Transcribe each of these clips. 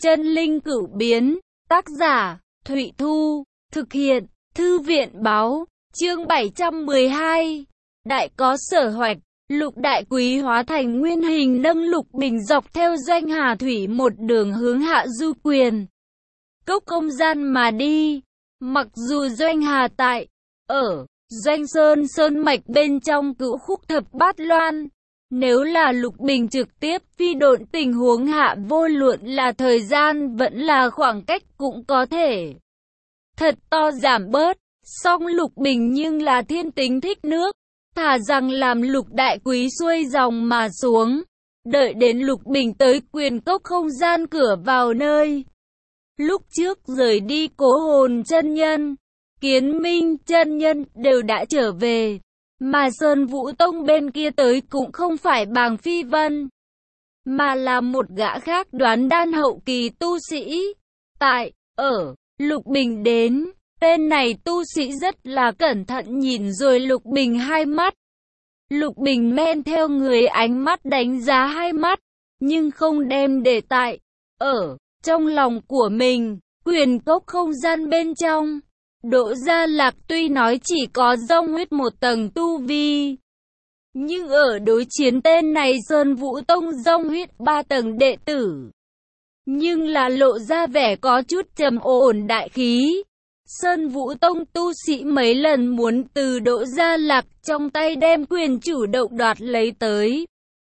Chân linh cửu biến, tác giả, Thụy Thu, thực hiện, Thư viện báo, chương 712. Đại có sở hoạch, Lục Đại Quý hóa thành nguyên hình nâng Lục Bình dọc theo doanh Hà Thủy một đường hướng Hạ Du Quyền. Cốc không gian mà đi, mặc dù doanh Hà tại, ở, doanh Sơn mạch bên trong Cửu Khúc Thập Bát Loan. Nếu là Lục Bình trực tiếp phi độn, tình huống hạ vô luận là thời gian vẫn là khoảng cách cũng có thể thật to giảm bớt. Song Lục Bình nhưng là thiên tính thích nước, thà rằng làm Lục Đại Quý xuôi dòng mà xuống, đợi đến Lục Bình tới Quyền Cốc không gian cửa vào nơi. Lúc trước rời đi Cố Hồn chân nhân, Kiến Minh chân nhân đều đã trở về. Mà Sơn Vũ Tông bên kia tới cũng không phải Bàng Phi Vân, mà là một gã khác đoán đan hậu kỳ tu sĩ. Tại, ở, Lục Bình đến, tên này tu sĩ rất là cẩn thận nhìn rồi Lục Bình hai mắt. Lục Bình men theo người ánh mắt đánh giá hai mắt, nhưng không đem để tại, ở, trong lòng của mình. Quyền cốc không gian bên trong, Đỗ Gia Lạc tuy nói chỉ có dông huyết một tầng tu vi, nhưng ở đối chiến tên này Sơn Vũ Tông dông huyết 3 tầng đệ tử, nhưng là lộ ra vẻ có chút trầm ổn đại khí. Sơn Vũ Tông tu sĩ mấy lần muốn từ Đỗ Gia Lạc trong tay đem quyền chủ động đoạt lấy tới.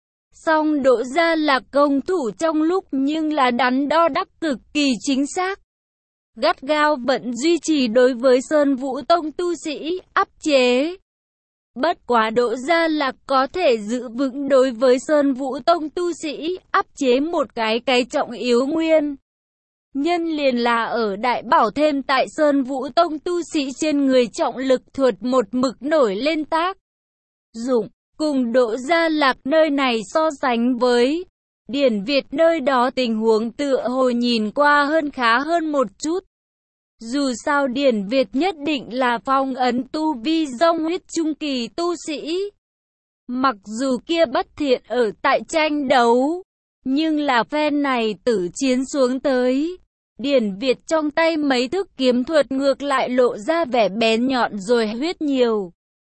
Song Đỗ Gia Lạc công thủ trong lúc nhưng là đắn đo đắc cực kỳ chính xác, gắt gao vẫn duy trì đối với Sơn Vũ Tông tu sĩ áp chế. Bất quá Đỗ Gia Lạc có thể giữ vững đối với Sơn Vũ Tông tu sĩ áp chế một cái trọng yếu nguyên nhân liền là ở Đại Bảo thêm tại Sơn Vũ Tông tu sĩ trên người trọng lực thuật một mực nổi lên tác dụng. Cùng Đỗ Gia Lạc nơi này so sánh với Điển Việt nơi đó tình huống tựa hồ nhìn qua khá hơn một chút. Dù sao Điển Việt nhất định là phong ấn tu vi dông huyết trung kỳ tu sĩ. Mặc dù kia bất thiện ở tại tranh đấu, nhưng là phen này tử chiến xuống tới, Điển Việt trong tay mấy thức kiếm thuật ngược lại lộ ra vẻ bén nhọn rồi huyết nhiều.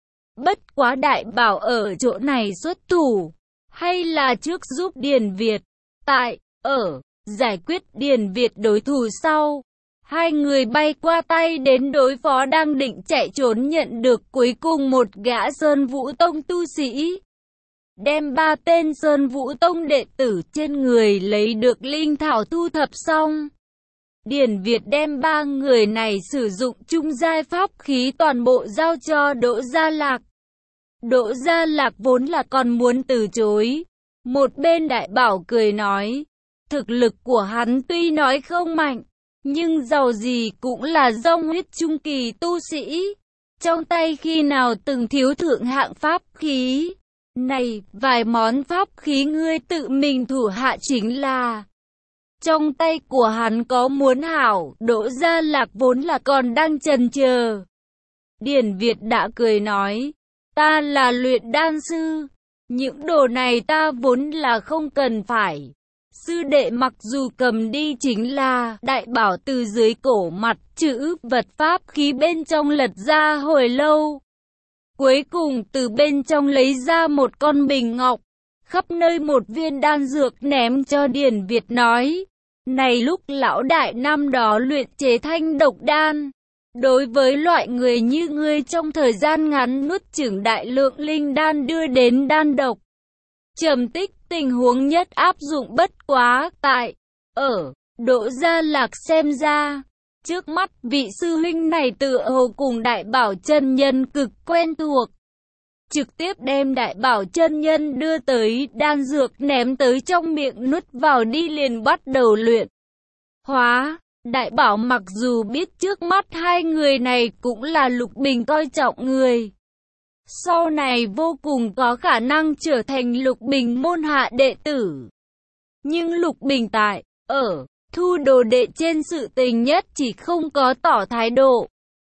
Bất quá Đại Bảo ở chỗ này xuất thủ, hay là trước giúp Điển Việt, tại, ở, giải quyết Điển Việt đối thủ sau. Hai người bay qua tay đến đối phó đang định chạy trốn nhận được cuối cùng một gã Sơn Vũ Tông tu sĩ. Đem 3 tên Sơn Vũ Tông đệ tử trên người lấy được linh thảo thu thập xong, Điển Việt đem 3 người này sử dụng trung giai pháp khí toàn bộ giao cho Đỗ Gia Lạc. Đỗ Gia Lạc vốn là còn muốn từ chối. Một bên Đại Bảo cười nói, thực lực của hắn tuy nói không mạnh, nhưng giàu gì cũng là dông huyết trung kỳ tu sĩ. Trong tay khi nào từng thiếu thượng hạng pháp khí. Này, vài món pháp khí ngươi tự mình thủ hạ chính là. Trong tay của hắn có muốn hảo. Đỗ Gia Lạc vốn là còn đang chần chờ. Điển Việt đã cười nói, ta là luyện đan sư, những đồ này ta vốn là không cần phải. Sư đệ mặc dù cầm đi chính là. Đại Bảo từ dưới cổ mặt chữ vật pháp khí bên trong lật ra hồi lâu, cuối cùng từ bên trong lấy ra một con bình ngọc, khắp nơi một viên đan dược ném cho Điển Việt nói, này lúc lão đại năm đó luyện chế thanh độc đan, đối với loại người như ngươi trong thời gian ngắn nuốt chửng đại lượng linh đan đưa đến đan độc trầm tích, tình huống nhất áp dụng. Bất quá tại, ở, Đỗ Gia Lạc xem ra, trước mắt vị sư huynh này tựa hồ cùng Đại Bảo chân nhân cực quen thuộc. Trực tiếp đem Đại Bảo chân nhân đưa tới đan dược ném tới trong miệng nuốt vào đi liền bắt đầu luyện hóa. Đại Bảo mặc dù biết trước mắt hai người này cũng là Lục Bình coi trọng người, sau này vô cùng có khả năng trở thành Lục Bình môn hạ đệ tử, nhưng Lục Bình tại, ở, thu đồ đệ trên sự tình nhất chỉ không có tỏ thái độ.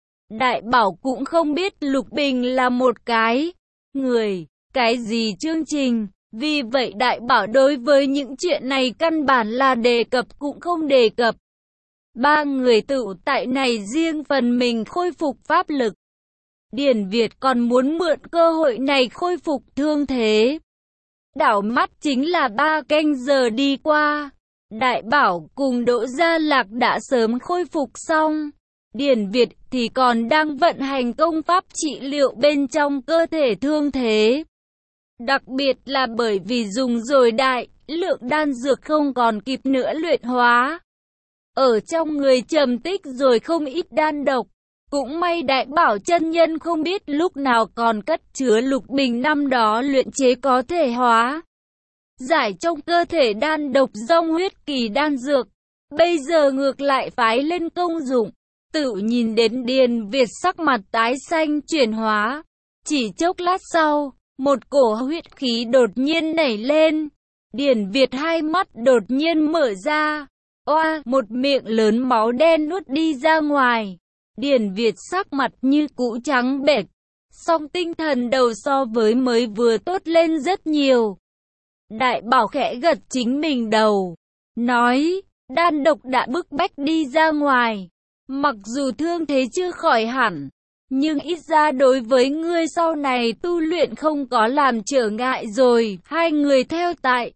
Đại Bảo cũng không biết Lục Bình là một cái người, cái gì chương trình, Vì vậy đại bảo đối với những chuyện này căn bản là đề cập cũng không đề cập. Ba người tựu tại này riêng phần mình khôi phục pháp lực. Điền Việt còn muốn mượn cơ hội này khôi phục thương thế. Đảo mắt chính là 3 canh giờ đi qua. Đại bảo cùng Đỗ Gia Lạc đã sớm khôi phục xong. Điền Việt thì còn đang vận hành công pháp trị liệu bên trong cơ thể thương thế. Đặc biệt là bởi vì dùng rồi đại lượng đan dược không còn kịp nữa luyện hóa. Ở trong người trầm tích rồi không ít đan độc. Cũng may đại bảo chân nhân không biết lúc nào còn cất chứa lục bình năm đó luyện chế có thể hóa giải trong cơ thể đan độc dòng huyết kỳ đan dược. Bây giờ ngược lại phái lên công dụng. Tự nhìn đến Điền Việt sắc mặt tái xanh chuyển hóa. Chỉ chốc lát sau, một cổ huyết khí đột nhiên nảy lên. Điền Việt hai mắt đột nhiên mở ra. Oa, một miệng lớn máu đen nuốt đi ra ngoài. Điền Việt sắc mặt như cũ trắng bệch, song tinh thần đầu so với mới vừa tốt lên rất nhiều. Đại bảo khẽ gật chính mình đầu, nói, đan độc đã bức bách đi ra ngoài. Mặc dù thương thế chưa khỏi hẳn, nhưng ít ra đối với ngươi sau này tu luyện không có làm trở ngại rồi. Hai người theo tại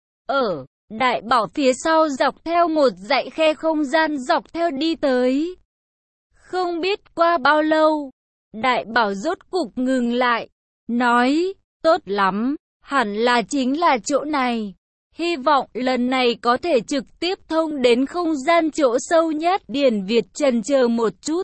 đại bảo phía sau dọc theo một dãy khe không gian dọc theo đi tới. Không biết qua bao lâu, đại bảo rốt cục ngừng lại, nói, tốt lắm, hẳn là chính là chỗ này. Hy vọng lần này có thể trực tiếp thông đến không gian chỗ sâu nhất. Điền Việt chần chờ một chút,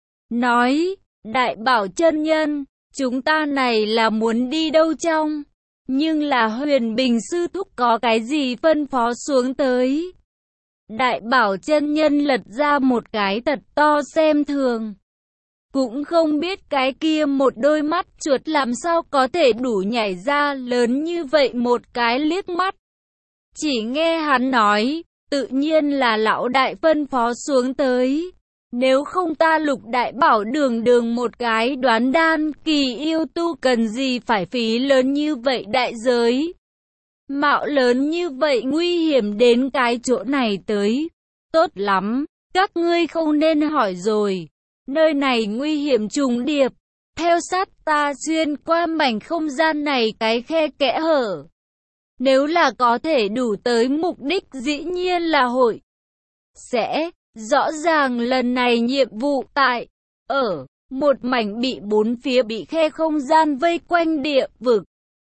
nói, đại bảo chân nhân, chúng ta này là muốn đi đâu trong? Nhưng là Huyền Bình sư thúc có cái gì phân phó xuống tới? Đại bảo chân nhân lật ra một cái thật to xem thường. Cũng không biết cái kia một đôi mắt chuột làm sao có thể đủ nhảy ra lớn như vậy một cái liếc mắt. Chỉ nghe hắn nói, tự nhiên là lão đại phân phó xuống tới. Nếu không ta Lục đại bảo đường một cái đoán đan kỳ yêu tu cần gì phải phí lớn như vậy đại giới. Mạo lớn như vậy nguy hiểm đến cái chỗ này tới. Tốt lắm, các ngươi không nên hỏi rồi. Nơi này nguy hiểm trùng điệp. Theo sát ta xuyên qua mảnh không gian này cái khe kẽ hở. Nếu là có thể đủ tới mục đích dĩ nhiên là hội sẽ rõ ràng lần này nhiệm vụ tại một mảnh bị bốn phía bị khe không gian vây quanh địa vực.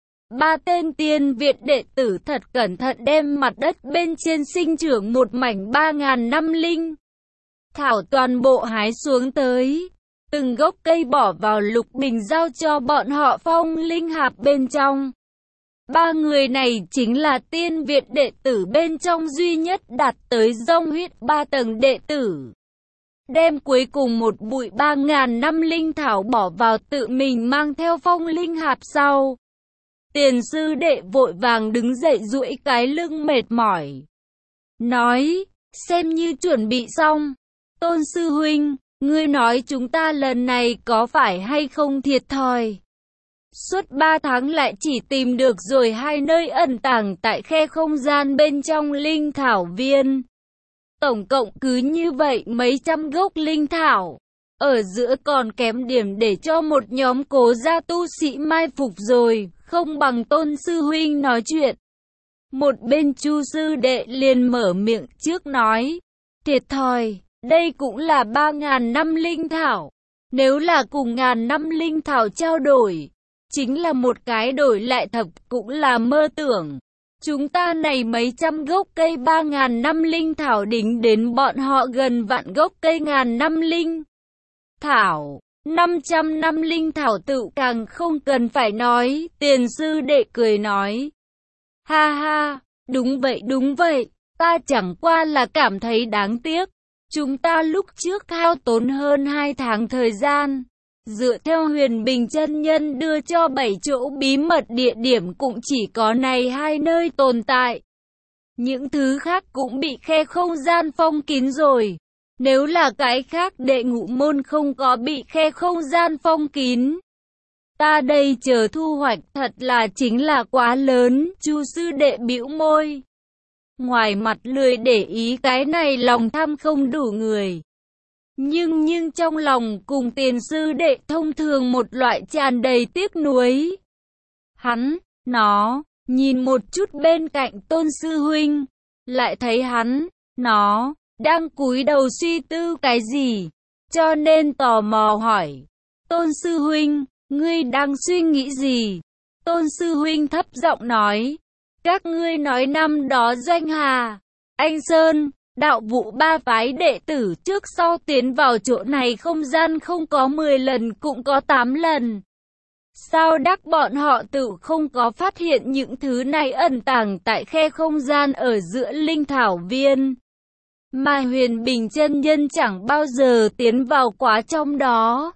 3 tên tiên viện đệ tử thật cẩn thận đem mặt đất bên trên sinh trưởng một mảnh 3000 năm linh thảo toàn bộ hái xuống tới. Từng gốc cây bỏ vào lục bình giao cho bọn họ phong linh hạp bên trong. 3 người này chính là tiên viện đệ tử bên trong duy nhất đạt tới dòng huyết 3 tầng đệ tử. Đem cuối cùng một bụi 3000 năm linh thảo bỏ vào tự mình mang theo phong linh hạp sau. Tiền sư đệ vội vàng đứng dậy duỗi cái lưng mệt mỏi. Nói, xem như chuẩn bị xong. Tôn sư huynh, ngươi nói chúng ta lần này có phải hay không thiệt thòi? Suốt 3 tháng lại chỉ tìm được rồi 2 nơi ẩn tàng tại khe không gian bên trong linh thảo viên. Tổng cộng cứ như vậy mấy trăm gốc linh thảo. Ở giữa còn kém điểm để cho một nhóm cố gia tu sĩ mai phục rồi, không bằng Tôn sư huynh nói chuyện. Một bên Chu sư đệ liền mở miệng trước nói, thiệt thòi, đây cũng là 3000 năm linh thảo. Nếu là cùng 1000 năm linh thảo trao đổi, chính là một cái đổi lại thập cũng là mơ tưởng. Chúng ta này mấy trăm gốc cây 3000 năm linh thảo đính đến bọn họ gần vạn gốc cây 1000 năm linh thảo. 500 năm linh thảo tự càng không cần phải nói. Tiền sư đệ cười nói, ha ha, đúng vậy, ta chẳng qua là cảm thấy đáng tiếc. Chúng ta lúc trước hao tốn hơn 2 tháng thời gian, dựa theo Huyền Bình chân nhân đưa cho 7 chỗ bí mật địa điểm cũng chỉ có này 2 nơi tồn tại. Những thứ khác cũng bị khe không gian phong kín rồi. Nếu là cái khác đệ ngũ môn không có bị khe không gian phong kín, Ta đây chờ thu hoạch thật là chính là quá lớn, Chu sư đệ bĩu môi. Ngoài mặt lười để ý cái này lòng tham không đủ người. Nhưng trong lòng cùng Tiền sư đệ thông thường một loại tràn đầy tiếc nuối. Nó, nhìn một chút bên cạnh Tôn sư huynh, lại thấy nó, đang cúi đầu suy tư cái gì, cho nên tò mò hỏi. Tôn sư huynh, ngươi đang suy nghĩ gì? Tôn sư huynh thấp giọng nói. Các ngươi nói năm đó Doanh Hà, Anh Sơn, đạo vụ ba phái đệ tử trước sau tiến vào chỗ này không gian không có 10 lần cũng có 8 lần. Sao đắc bọn họ tự không có phát hiện những thứ này ẩn tàng tại khe không gian ở giữa linh thảo viên? Mà Huyền Bình chân nhân chẳng bao giờ tiến vào quá trong đó.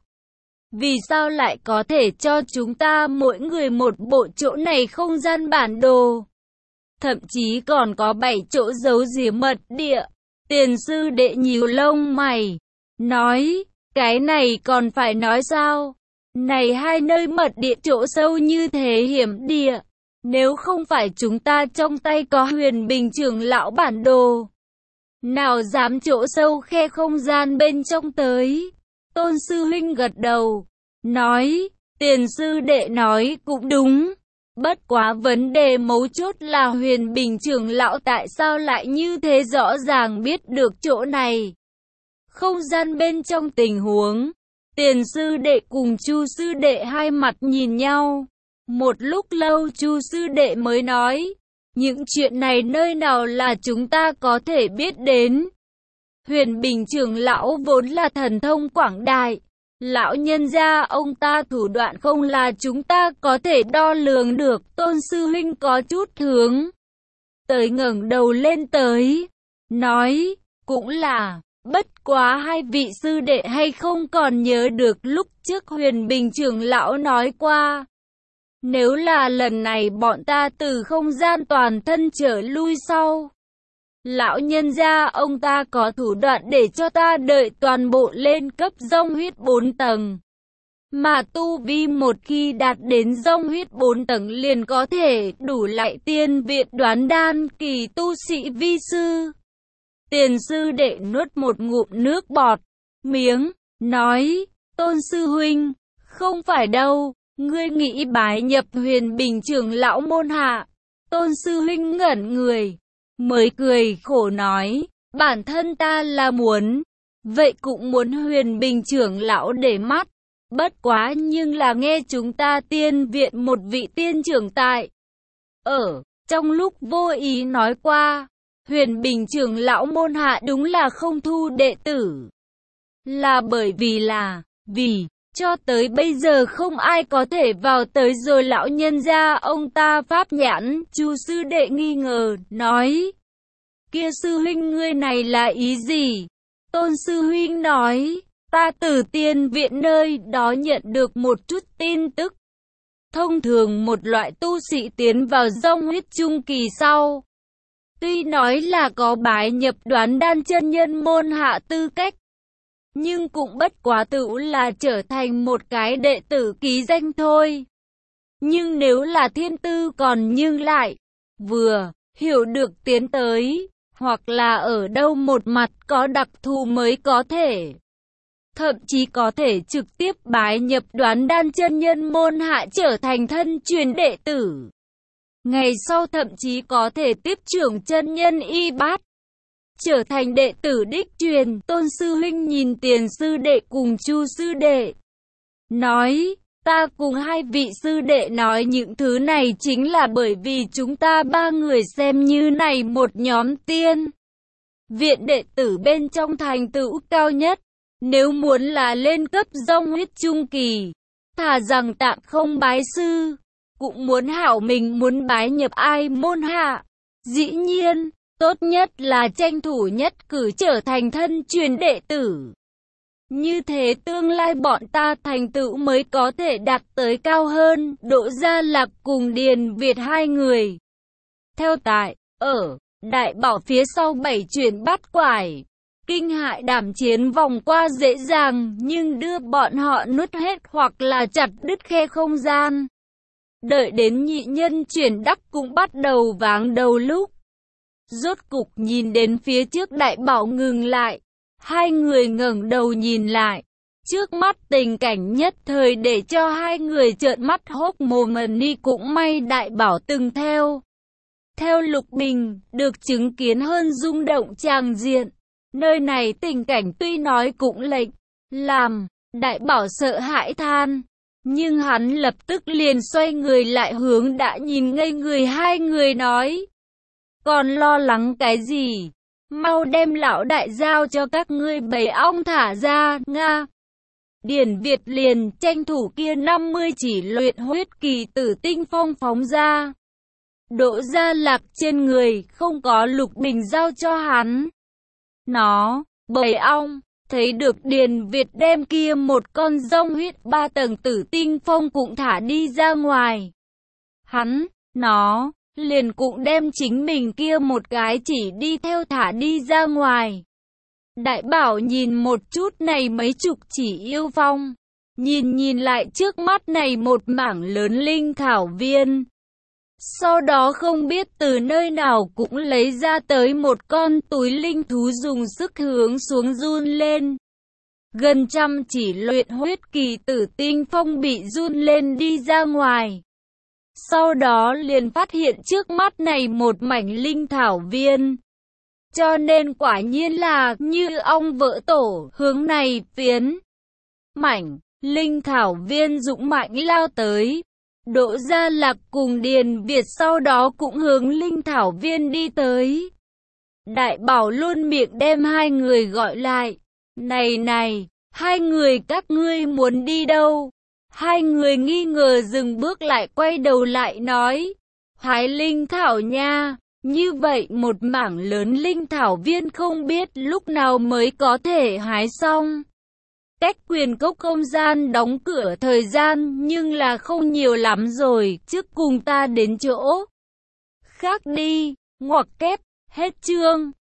Vì sao lại có thể cho chúng ta mỗi người một bộ chỗ này không gian bản đồ? Thậm chí còn có 7 chỗ giấu giếm mật địa. Tiền sư đệ nhíu lông mày, nói, cái này còn phải nói sao? Này hai nơi mật địa chỗ sâu như thế hiểm địa, nếu không phải chúng ta trong tay có Huyền Bình trưởng lão bản đồ, nào dám chỗ sâu khe không gian bên trong tới? Tôn sư huynh gật đầu, nói, Tiền sư đệ nói cũng đúng. Bất quá vấn đề mấu chốt là Huyền Bình trưởng lão tại sao lại như thế rõ ràng biết được chỗ này không gian bên trong tình huống. Tiền sư đệ cùng Chu sư đệ hai mặt nhìn nhau. Một lúc lâu Chu sư đệ mới nói, những chuyện này nơi nào là chúng ta có thể biết đến. Huyền Bình trưởng lão vốn là thần thông quảng đại. Lão nhân gia ông ta thủ đoạn không là chúng ta có thể đo lường được. Tôn sư huynh có chút hướng tới ngẩng đầu lên tới, nói, cũng là, bất quá hai vị sư đệ hay không còn nhớ được lúc trước Huyền Bình trưởng lão nói qua. Nếu là lần này bọn ta từ không gian toàn thân trở lui sau, lão nhân gia ông ta có thủ đoạn để cho ta đợi toàn bộ lên cấp dông huyết 4 tầng. Mà tu vi một khi đạt đến dông huyết 4 tầng liền có thể đủ lại tiên viện đoán đan kỳ tu sĩ vi sư. Tiền sư đệ nuốt một ngụm nước bọt, miếng, nói, Tôn sư huynh, không phải đâu, ngươi nghĩ bái nhập Huyền Bình trưởng lão môn hạ. Tôn sư huynh ngẩn người, mới cười khổ nói, bản thân ta là muốn, vậy cũng muốn Huyền Bình trưởng lão để mắt. Bất quá nhưng là nghe chúng ta tiên viện một vị tiên trưởng tại trong lúc vô ý nói qua, Huyền Bình trưởng lão môn hạ đúng là không thu đệ tử. Là bởi vì cho tới bây giờ không ai có thể vào tới rồi lão nhân gia ông ta pháp nhãn. Chu sư đệ nghi ngờ, nói, kia sư huynh ngươi này là ý gì? Tôn sư huynh nói, ta từ tiên viện nơi đó nhận được một chút tin tức. Thông thường một loại tu sĩ tiến vào dông huyết trung kỳ sau, tuy nói là có bái nhập đoán đan chân nhân môn hạ tư cách, nhưng cũng bất quá tự là trở thành một cái đệ tử ký danh thôi. Nhưng nếu là thiên tư còn nhưng lại vừa hiểu được tiến tới, hoặc là ở đâu một mặt có đặc thù mới có thể, thậm chí có thể trực tiếp bái nhập đoán đan chân nhân môn hạ trở thành thân truyền đệ tử. Ngày sau thậm chí có thể tiếp trưởng chân nhân y bát, trở thành đệ tử đích truyền. Tôn sư huynh nhìn Tiền sư đệ cùng Chu sư đệ, nói, ta cùng hai vị sư đệ nói những thứ này chính là bởi vì chúng ta ba người xem như này một nhóm tiên viện đệ tử bên trong thành tựu cao nhất. Nếu muốn là lên cấp dông huyết trung kỳ, thà rằng tạm không bái sư, cũng muốn hảo mình muốn bái nhập ai môn hạ. Dĩ nhiên, tốt nhất là tranh thủ nhất cử trở thành thân truyền đệ tử. Như thế tương lai bọn ta thành tựu mới có thể đạt tới cao hơn. Đỗ Gia Lạc cùng Điền Việt hai người theo tại, ở Đại Bảo phía sau 7 chuyển bát quải. Kinh hại đảm chiến vòng qua dễ dàng, nhưng đưa bọn họ nuốt hết hoặc là chặt đứt khe không gian. Đợi đến nhị nhân chuyển đắc cũng bắt đầu váng đầu lúc. Rốt cục nhìn đến phía trước đại bảo ngừng lại. Hai người ngẩng đầu nhìn lại. Trước mắt tình cảnh nhất thời để cho hai người trợn mắt hốc mồm. Ni cũng may đại bảo từng theo Lục Bình, được chứng kiến hơn rung động tràng diện. Nơi này tình cảnh tuy nói cũng lệch, làm đại bảo sợ hãi than. Nhưng hắn lập tức liền xoay người lại hướng đã nhìn ngây người hai người nói. Còn lo lắng cái gì? Mau đem lão đại giao cho các ngươi bầy ong thả ra, Nga. Điển Việt liền tranh thủ kia 50 chỉ luyện huyết kỳ tử tinh phong phóng ra. Đỗ Gia Lạc trên người không có Lục Bình giao cho hắn. Bầy ong, thấy được Điền Việt đem kia một con rông huyết 3 tầng tử tinh phong cũng thả đi ra ngoài. Liền cũng đem chính mình kia một cái chỉ đi theo thả đi ra ngoài. Đại bảo nhìn một chút này mấy chục chỉ yêu phong, nhìn lại trước mắt này một mảng lớn linh thảo viên. Sau đó không biết từ nơi nào cũng lấy ra tới một con túi linh thú dùng sức hướng xuống run lên. Gần 100 chỉ luyện huyết kỳ tử tinh phong bị run lên đi ra ngoài. Sau đó liền phát hiện trước mắt này một mảnh linh thảo viên. Cho nên quả nhiên là như ong vỡ tổ, hướng này phiến mảnh linh thảo viên dũng mạnh lao tới. Đỗ Gia Lạc cùng Điền Việt sau đó cũng hướng linh thảo viên đi tới. Đại bảo luôn miệng đem hai người gọi lại. Này, hai người các ngươi muốn đi đâu? Hai người nghi ngờ dừng bước lại quay đầu lại nói. Hái linh thảo nha. Như vậy một mảng lớn linh thảo viên không biết lúc nào mới có thể hái xong. Cách quyền cốc không gian đóng cửa thời gian nhưng là không nhiều lắm rồi, trước cùng ta đến chỗ khác đi. Ngoặc kép, hết chương.